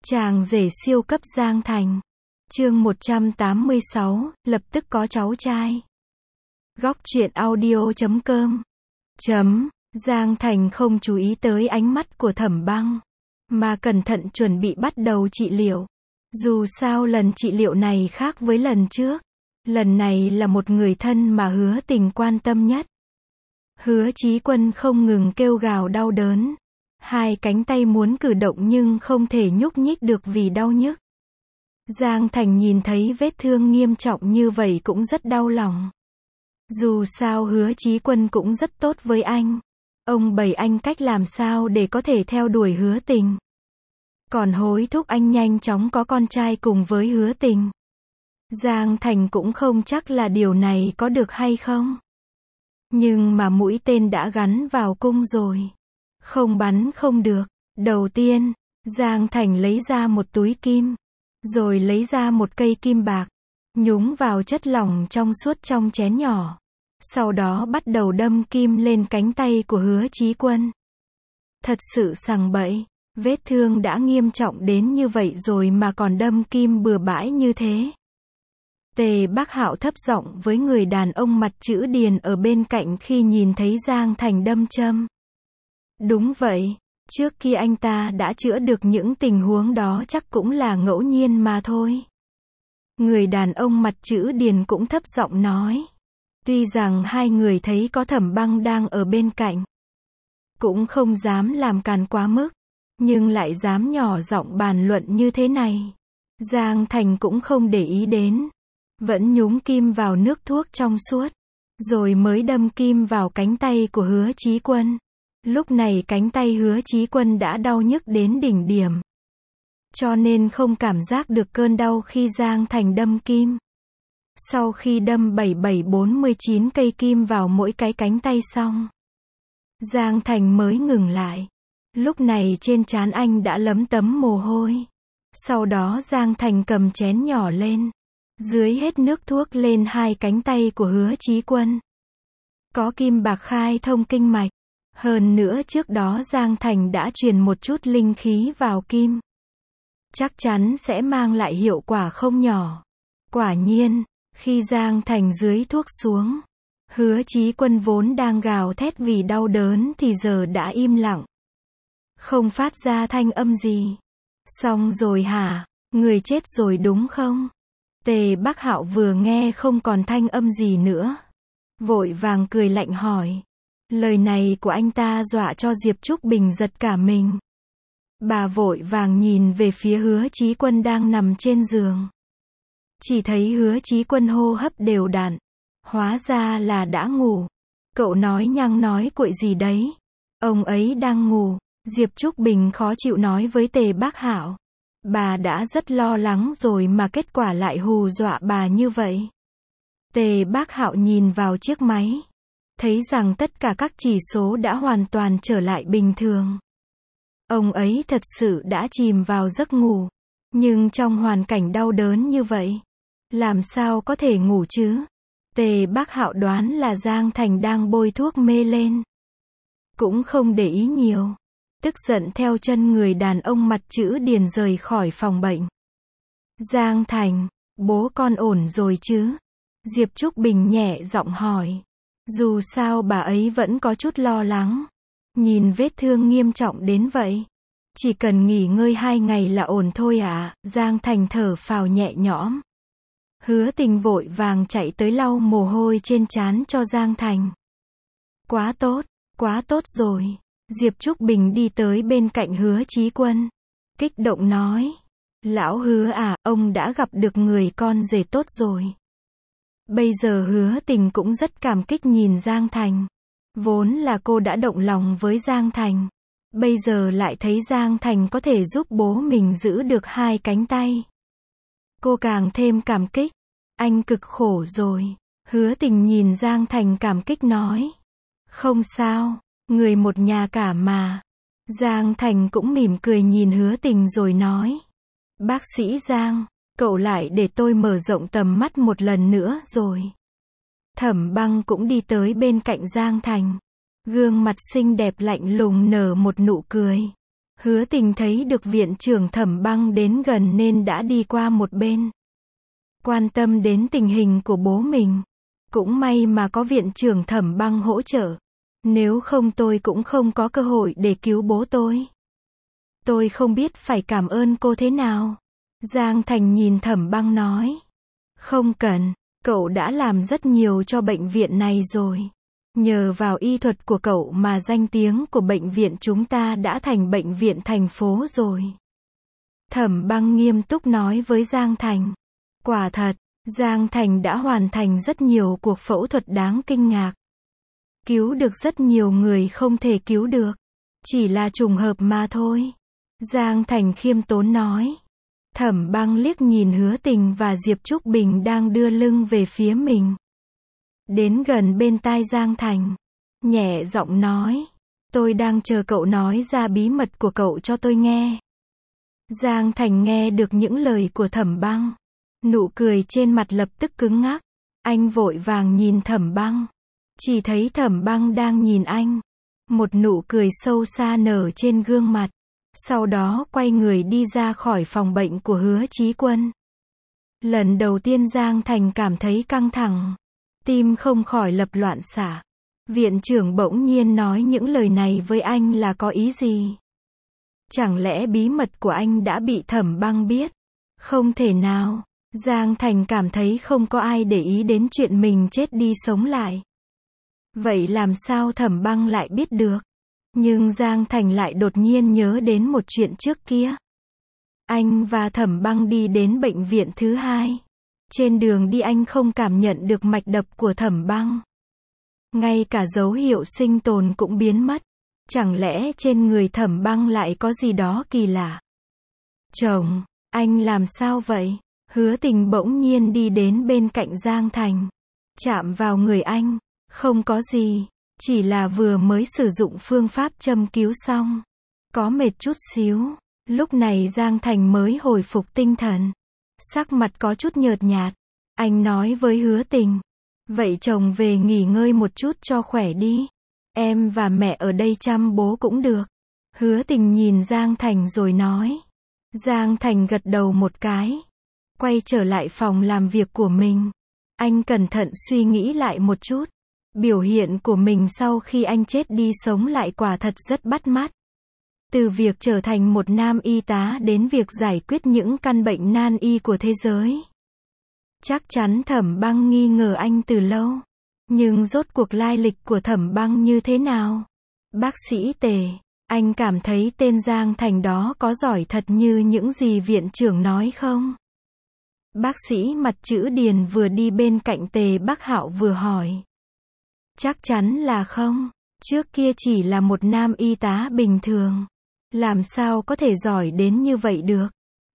Chàng rể siêu cấp Giang Thành. Chương 186, lập tức có cháu trai. Góc truyện audio.com. Giang Thành không chú ý tới ánh mắt của Thẩm Băng, mà cẩn thận chuẩn bị bắt đầu trị liệu. Dù sao lần trị liệu này khác với lần trước. Lần này là một người thân mà Hứa Tình quan tâm nhất. Hứa Chí Quân không ngừng kêu gào đau đớn. Hai cánh tay muốn cử động nhưng không thể nhúc nhích được vì đau nhức. Giang Thành nhìn thấy vết thương nghiêm trọng như vậy cũng rất đau lòng. Dù sao Hứa Chí Quân cũng rất tốt với anh. Ông bày anh cách làm sao để có thể theo đuổi Hứa Tình. Còn hối thúc anh nhanh chóng có con trai cùng với Hứa Tình. Giang Thành cũng không chắc là điều này có được hay không. Nhưng mà mũi tên đã gắn vào cung rồi. Không bắn không được. Đầu tiên, Giang Thành lấy ra một túi kim. Rồi lấy ra một cây kim bạc. Nhúng vào chất lỏng trong suốt trong chén nhỏ. Sau đó bắt đầu đâm kim lên cánh tay của Hứa Chí Quân. Thật sự sằng bậy. Vết thương đã nghiêm trọng đến như vậy rồi mà còn đâm kim bừa bãi như thế. Tề Bác Hạo thấp giọng với người đàn ông mặt chữ điền ở bên cạnh khi nhìn thấy Giang Thành đâm châm. Đúng vậy, trước kia anh ta đã chữa được những tình huống đó chắc cũng là ngẫu nhiên mà thôi. Người đàn ông mặt chữ điền cũng thấp giọng nói. Tuy rằng hai người thấy có Thẩm Băng đang ở bên cạnh, cũng không dám làm càn quá mức, nhưng lại dám nhỏ giọng bàn luận như thế này. Giang Thành cũng không để ý đến. Vẫn nhúng kim vào nước thuốc trong suốt. Rồi mới đâm kim vào cánh tay của Hứa Chí Quân. Lúc này cánh tay Hứa Chí Quân đã đau nhức đến đỉnh điểm. Cho nên không cảm giác được cơn đau khi Giang Thành đâm kim. Sau khi đâm 7749 cây kim vào mỗi cái cánh tay xong, Giang Thành mới ngừng lại. Lúc này trên trán anh đã lấm tấm mồ hôi. Sau đó Giang Thành cầm chén nhỏ lên. Dưới hết nước thuốc lên hai cánh tay của Hứa Chí Quân. Có kim bạc khai thông kinh mạch. Hơn nữa trước đó Giang Thành đã truyền một chút linh khí vào kim. Chắc chắn sẽ mang lại hiệu quả không nhỏ. Quả nhiên, khi Giang Thành dưới thuốc xuống, Hứa Chí Quân vốn đang gào thét vì đau đớn thì giờ đã im lặng. Không phát ra thanh âm gì. Xong rồi hả? Người chết rồi đúng không? Tề Bác Hạo vừa nghe không còn thanh âm gì nữa. Vội vàng cười lạnh hỏi. Lời này của anh ta dọa cho Diệp Trúc Bình giật cả mình. Bà vội vàng nhìn về phía Hứa Chí Quân đang nằm trên giường. Chỉ thấy Hứa Chí Quân hô hấp đều đặn. Hóa ra là đã ngủ. Cậu nói nhăng nói cuội gì đấy? Ông ấy đang ngủ. Diệp Trúc Bình khó chịu nói với Tề Bác Hạo. Bà đã rất lo lắng rồi mà kết quả lại hù dọa bà như vậy. Tề Bác Hạo nhìn vào chiếc máy. Thấy rằng tất cả các chỉ số đã hoàn toàn trở lại bình thường. Ông ấy thật sự đã chìm vào giấc ngủ. Nhưng trong hoàn cảnh đau đớn như vậy, làm sao có thể ngủ chứ? Tề Bác Hạo đoán là Giang Thành đang bôi thuốc mê lên. Cũng không để ý nhiều. Tức giận theo chân người đàn ông mặt chữ điền rời khỏi phòng bệnh. Giang Thành, bố con ổn rồi chứ? Diệp Trúc Bình nhẹ giọng hỏi. Dù sao bà ấy vẫn có chút lo lắng. Nhìn vết thương nghiêm trọng đến vậy. Chỉ cần nghỉ ngơi 2 ngày là ổn thôi à? Giang Thành thở phào nhẹ nhõm. Hứa Tình vội vàng chạy tới lau mồ hôi trên trán cho Giang Thành. Quá tốt rồi. Diệp Trúc Bình đi tới bên cạnh Hứa Chí Quân. Kích động nói. Lão Hứa à, ông đã gặp được người con rể tốt rồi. Bây giờ Hứa Tình cũng rất cảm kích nhìn Giang Thành. Vốn là cô đã động lòng với Giang Thành. Bây giờ lại thấy Giang Thành có thể giúp bố mình giữ được hai cánh tay. Cô càng thêm cảm kích. Anh cực khổ rồi. Hứa Tình nhìn Giang Thành cảm kích nói. Không sao. Người một nhà cả mà. Giang Thành cũng mỉm cười nhìn Hứa Tình rồi nói. Bác sĩ Giang, cậu lại để tôi mở rộng tầm mắt một lần nữa rồi. Thẩm Băng cũng đi tới bên cạnh Giang Thành. Gương mặt xinh đẹp lạnh lùng nở một nụ cười. Hứa Tình thấy được viện trưởng Thẩm Băng đến gần nên đã đi qua một bên. Quan tâm đến tình hình của bố mình. Cũng may mà có viện trưởng Thẩm Băng hỗ trợ. Nếu không tôi cũng không có cơ hội để cứu bố tôi. Tôi không biết phải cảm ơn cô thế nào. Giang Thành nhìn Thẩm Băng nói. Không cần, cậu đã làm rất nhiều cho bệnh viện này rồi. Nhờ vào y thuật của cậu mà danh tiếng của bệnh viện chúng ta đã thành bệnh viện thành phố rồi. Thẩm Băng nghiêm túc nói với Giang Thành. Quả thật, Giang Thành đã hoàn thành rất nhiều cuộc phẫu thuật đáng kinh ngạc. Cứu được rất nhiều người không thể cứu được. Chỉ là trùng hợp mà thôi. Giang Thành khiêm tốn nói. Thẩm Băng liếc nhìn Hứa Tình và Diệp Trúc Bình đang đưa lưng về phía mình. Đến gần bên tai Giang Thành. Nhẹ giọng nói. Tôi đang chờ cậu nói ra bí mật của cậu cho tôi nghe. Giang Thành nghe được những lời của Thẩm Băng. Nụ cười trên mặt lập tức cứng ngắc. Anh vội vàng nhìn Thẩm Băng. Chỉ thấy Thẩm Băng đang nhìn anh. Một nụ cười sâu xa nở trên gương mặt. Sau đó quay người đi ra khỏi phòng bệnh của Hứa Chí Quân. Lần đầu tiên Giang Thành cảm thấy căng thẳng. Tim không khỏi lập loạn xạ. Viện trưởng bỗng nhiên nói những lời này với anh là có ý gì? Chẳng lẽ bí mật của anh đã bị Thẩm Băng biết? Không thể nào. Giang Thành cảm thấy không có ai để ý đến chuyện mình chết đi sống lại. Vậy làm sao Thẩm Băng lại biết được? Nhưng Giang Thành lại đột nhiên nhớ đến một chuyện trước kia. Anh và Thẩm Băng đi đến bệnh viện thứ hai. Trên đường đi anh không cảm nhận được mạch đập của Thẩm Băng. Ngay cả dấu hiệu sinh tồn cũng biến mất. Chẳng lẽ trên người Thẩm Băng lại có gì đó kỳ lạ? Chồng, anh làm sao vậy? Hứa Tình bỗng nhiên đi đến bên cạnh Giang Thành. Chạm vào người anh. Không có gì. Chỉ là vừa mới sử dụng phương pháp châm cứu xong. Có mệt chút xíu. Lúc này Giang Thành mới hồi phục tinh thần. Sắc mặt có chút nhợt nhạt. Anh nói với Hứa Tình. Vậy chồng về nghỉ ngơi một chút cho khỏe đi. Em và mẹ ở đây chăm bố cũng được. Hứa Tình nhìn Giang Thành rồi nói. Giang Thành gật đầu một cái. Quay trở lại phòng làm việc của mình. Anh cẩn thận suy nghĩ lại một chút. Biểu hiện của mình sau khi anh chết đi sống lại quả thật rất bắt mắt. Từ việc trở thành một nam y tá đến việc giải quyết những căn bệnh nan y của thế giới. Chắc chắn Thẩm Băng nghi ngờ anh từ lâu. Nhưng rốt cuộc lai lịch của Thẩm Băng như thế nào? Bác sĩ Tề, anh cảm thấy tên Giang Thành đó có giỏi thật như những gì viện trưởng nói không? Bác sĩ mặt chữ Điền vừa đi bên cạnh Tề Bắc Hạo vừa hỏi. Chắc chắn là không. Trước kia chỉ là một nam y tá bình thường. Làm sao có thể giỏi đến như vậy được?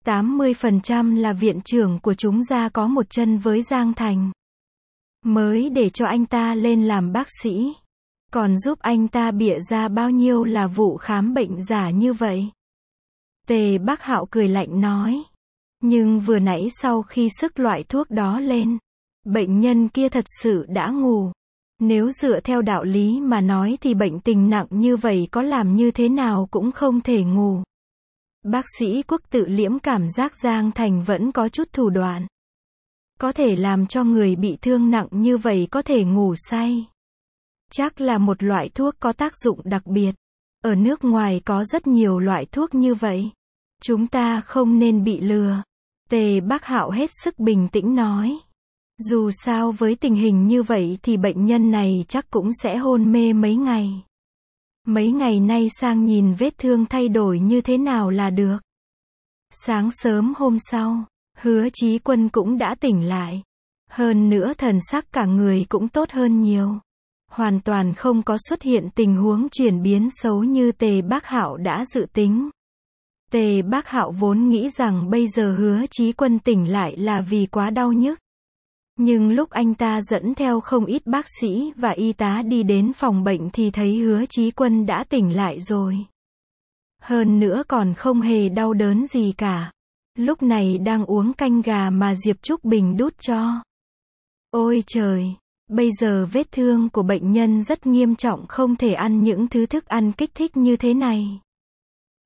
80% là viện trưởng của chúng ta có một chân với Giang Thành. Mới để cho anh ta lên làm bác sĩ. Còn giúp anh ta bịa ra bao nhiêu là vụ khám bệnh giả như vậy? Tề Bắc Hạo cười lạnh nói. Nhưng vừa nãy sau khi sức loại thuốc đó lên, bệnh nhân kia thật sự đã ngủ. Nếu dựa theo đạo lý mà nói thì bệnh tình nặng như vậy có làm như thế nào cũng không thể ngủ. Bác sĩ Quốc tự liễm cảm giác Giang Thành vẫn có chút thủ đoạn. Có thể làm cho người bị thương nặng như vậy có thể ngủ say. Chắc là một loại thuốc có tác dụng đặc biệt. Ở nước ngoài có rất nhiều loại thuốc như vậy. Chúng ta không nên bị lừa. Tề Bắc Hạo hết sức bình tĩnh nói. Dù sao với tình hình như vậy thì bệnh nhân này chắc cũng sẽ hôn mê mấy ngày. Mấy ngày nay sang nhìn vết thương thay đổi như thế nào là được. Sáng sớm hôm sau, Hứa Chí Quân cũng đã tỉnh lại. Hơn nữa thần sắc cả người cũng tốt hơn nhiều. Hoàn toàn không có xuất hiện tình huống chuyển biến xấu như Tề Bắc Hạo đã dự tính. Tề Bắc Hạo vốn nghĩ rằng bây giờ Hứa Chí Quân tỉnh lại là vì quá đau nhức. Nhưng lúc anh ta dẫn theo không ít bác sĩ và y tá đi đến phòng bệnh thì thấy Hứa Chí Quân đã tỉnh lại rồi. Hơn nữa còn không hề đau đớn gì cả. Lúc này đang uống canh gà mà Diệp Trúc Bình đút cho. Ôi trời, bây giờ vết thương của bệnh nhân rất nghiêm trọng, không thể ăn những thứ thức ăn kích thích như thế này.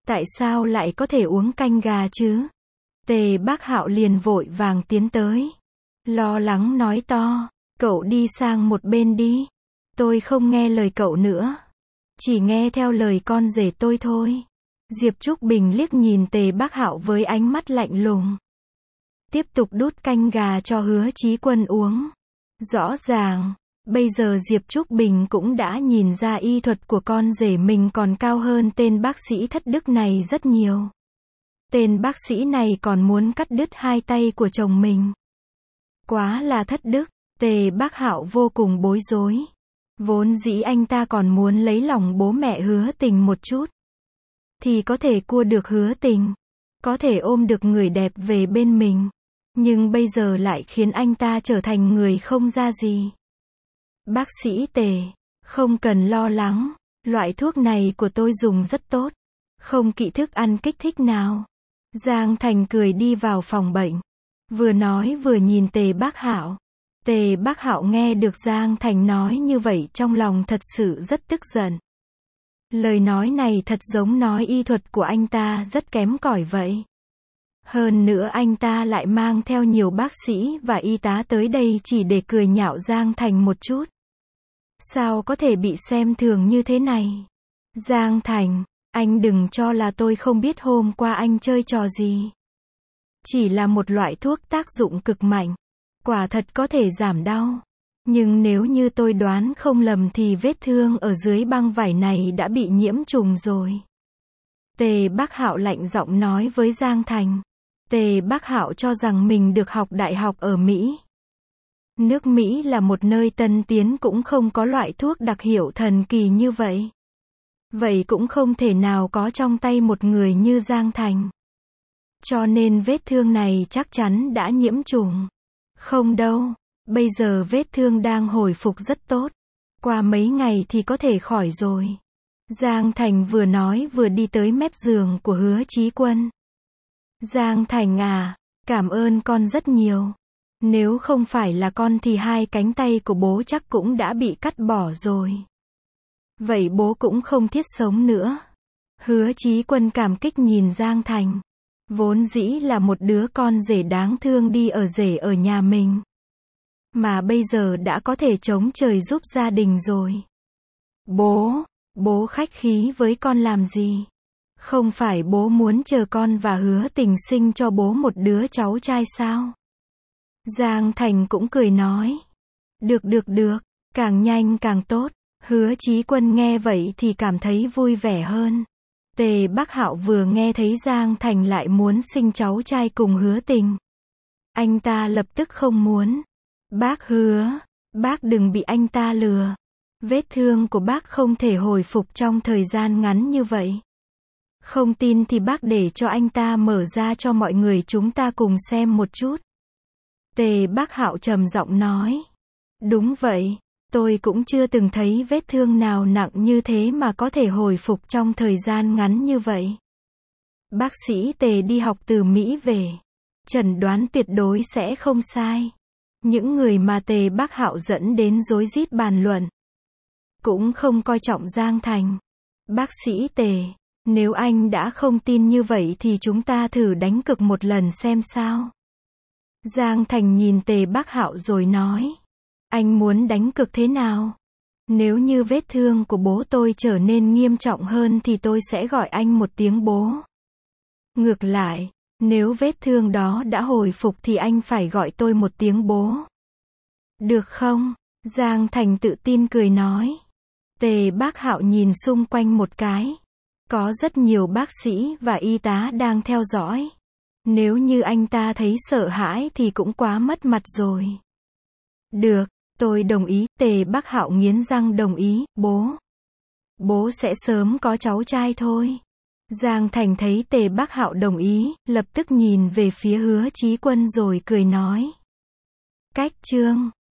Tại sao lại có thể uống canh gà chứ? Tề Bác Hạo liền vội vàng tiến tới. Lo lắng nói to, cậu đi sang một bên đi. Tôi không nghe lời cậu nữa. Chỉ nghe theo lời con rể tôi thôi. Diệp Trúc Bình liếc nhìn Tề Bác Hạo với ánh mắt lạnh lùng. Tiếp tục đút canh gà cho Hứa Chí Quân uống. Rõ ràng, bây giờ Diệp Trúc Bình cũng đã nhìn ra y thuật của con rể mình còn cao hơn tên bác sĩ thất đức này rất nhiều. Tên bác sĩ này còn muốn cắt đứt hai tay của chồng mình. Quá là thất đức, Tề Bác Hạo vô cùng bối rối. Vốn dĩ anh ta còn muốn lấy lòng bố mẹ Hứa Tình một chút. Thì có thể cua được Hứa Tình. Có thể ôm được người đẹp về bên mình. Nhưng bây giờ lại khiến anh ta trở thành người không ra gì. Bác sĩ Tề, không cần lo lắng. Loại thuốc này của tôi dùng rất tốt. Không kỵ thức ăn kích thích nào. Giang Thành cười đi vào phòng bệnh. Vừa nói vừa nhìn Tề Bác Hạo. Tề Bác Hạo nghe được Giang Thành nói như vậy trong lòng thật sự rất tức giận. Lời nói này thật giống nói y thuật của anh ta rất kém cỏi vậy. Hơn nữa anh ta lại mang theo nhiều bác sĩ và y tá tới đây chỉ để cười nhạo Giang Thành một chút. Sao có thể bị xem thường như thế này? Giang Thành, anh đừng cho là tôi không biết hôm qua anh chơi trò gì. Chỉ là một loại thuốc tác dụng cực mạnh. Quả thật có thể giảm đau. Nhưng nếu như tôi đoán không lầm thì vết thương ở dưới băng vải này đã bị nhiễm trùng rồi. Tề Bác Hạo lạnh giọng nói với Giang Thành. Tề Bác Hạo cho rằng mình được học đại học ở Mỹ. Nước Mỹ là một nơi tân tiến cũng không có loại thuốc đặc hiệu thần kỳ như vậy. Vậy cũng không thể nào có trong tay một người như Giang Thành. Cho nên vết thương này chắc chắn đã nhiễm trùng. Không đâu, bây giờ vết thương đang hồi phục rất tốt. Qua mấy ngày thì có thể khỏi rồi. Giang Thành vừa nói vừa đi tới mép giường của Hứa Chí Quân. Giang Thành à, cảm ơn con rất nhiều. Nếu không phải là con thì hai cánh tay của bố chắc cũng đã bị cắt bỏ rồi. Vậy bố cũng không thiết sống nữa. Hứa Chí Quân cảm kích nhìn Giang Thành. Vốn dĩ là một đứa con rể đáng thương đi ở rể ở nhà mình. Mà bây giờ đã có thể chống trời giúp gia đình rồi. Bố khách khí với con làm gì? Không phải bố muốn chờ con và Hứa Tình sinh cho bố một đứa cháu trai sao? Giang Thành cũng cười nói. Được, càng nhanh càng tốt. Hứa Chí Quân nghe vậy thì cảm thấy vui vẻ hơn. Tề Bác Hạo vừa nghe thấy Giang Thành lại muốn sinh cháu trai cùng Hứa Tình. Anh ta lập tức không muốn. Bác Hứa, bác đừng bị anh ta lừa. Vết thương của bác không thể hồi phục trong thời gian ngắn như vậy. Không tin thì bác để cho anh ta mở ra cho mọi người chúng ta cùng xem một chút. Tề Bác Hạo trầm giọng nói. Đúng vậy, tôi cũng chưa từng thấy vết thương nào nặng như thế mà có thể hồi phục trong thời gian ngắn như vậy. Bác sĩ Tề đi học từ Mỹ về. Chẩn đoán tuyệt đối sẽ không sai. Những người mà Tề Bác Hạo dẫn đến rối rít bàn luận. Cũng không coi trọng Giang Thành. Bác sĩ Tề, nếu anh đã không tin như vậy thì chúng ta thử đánh cược một lần xem sao. Giang Thành nhìn Tề Bác Hạo rồi nói. Anh muốn đánh cược thế nào? Nếu như vết thương của bố tôi trở nên nghiêm trọng hơn thì tôi sẽ gọi anh một tiếng bố. Ngược lại, nếu vết thương đó đã hồi phục thì anh phải gọi tôi một tiếng bố. Được không? Giang Thành tự tin cười nói. Tề Bác Hạo nhìn xung quanh một cái. Có rất nhiều bác sĩ và y tá đang theo dõi. Nếu như anh ta thấy sợ hãi thì cũng quá mất mặt rồi. Được, tôi đồng ý. Tề Bác Hạo nghiến răng đồng ý. Bố sẽ sớm có cháu trai thôi. Giang Thành thấy Tề Bác Hạo đồng ý, lập tức nhìn về phía Hứa Chí Quân rồi cười nói. Cách chương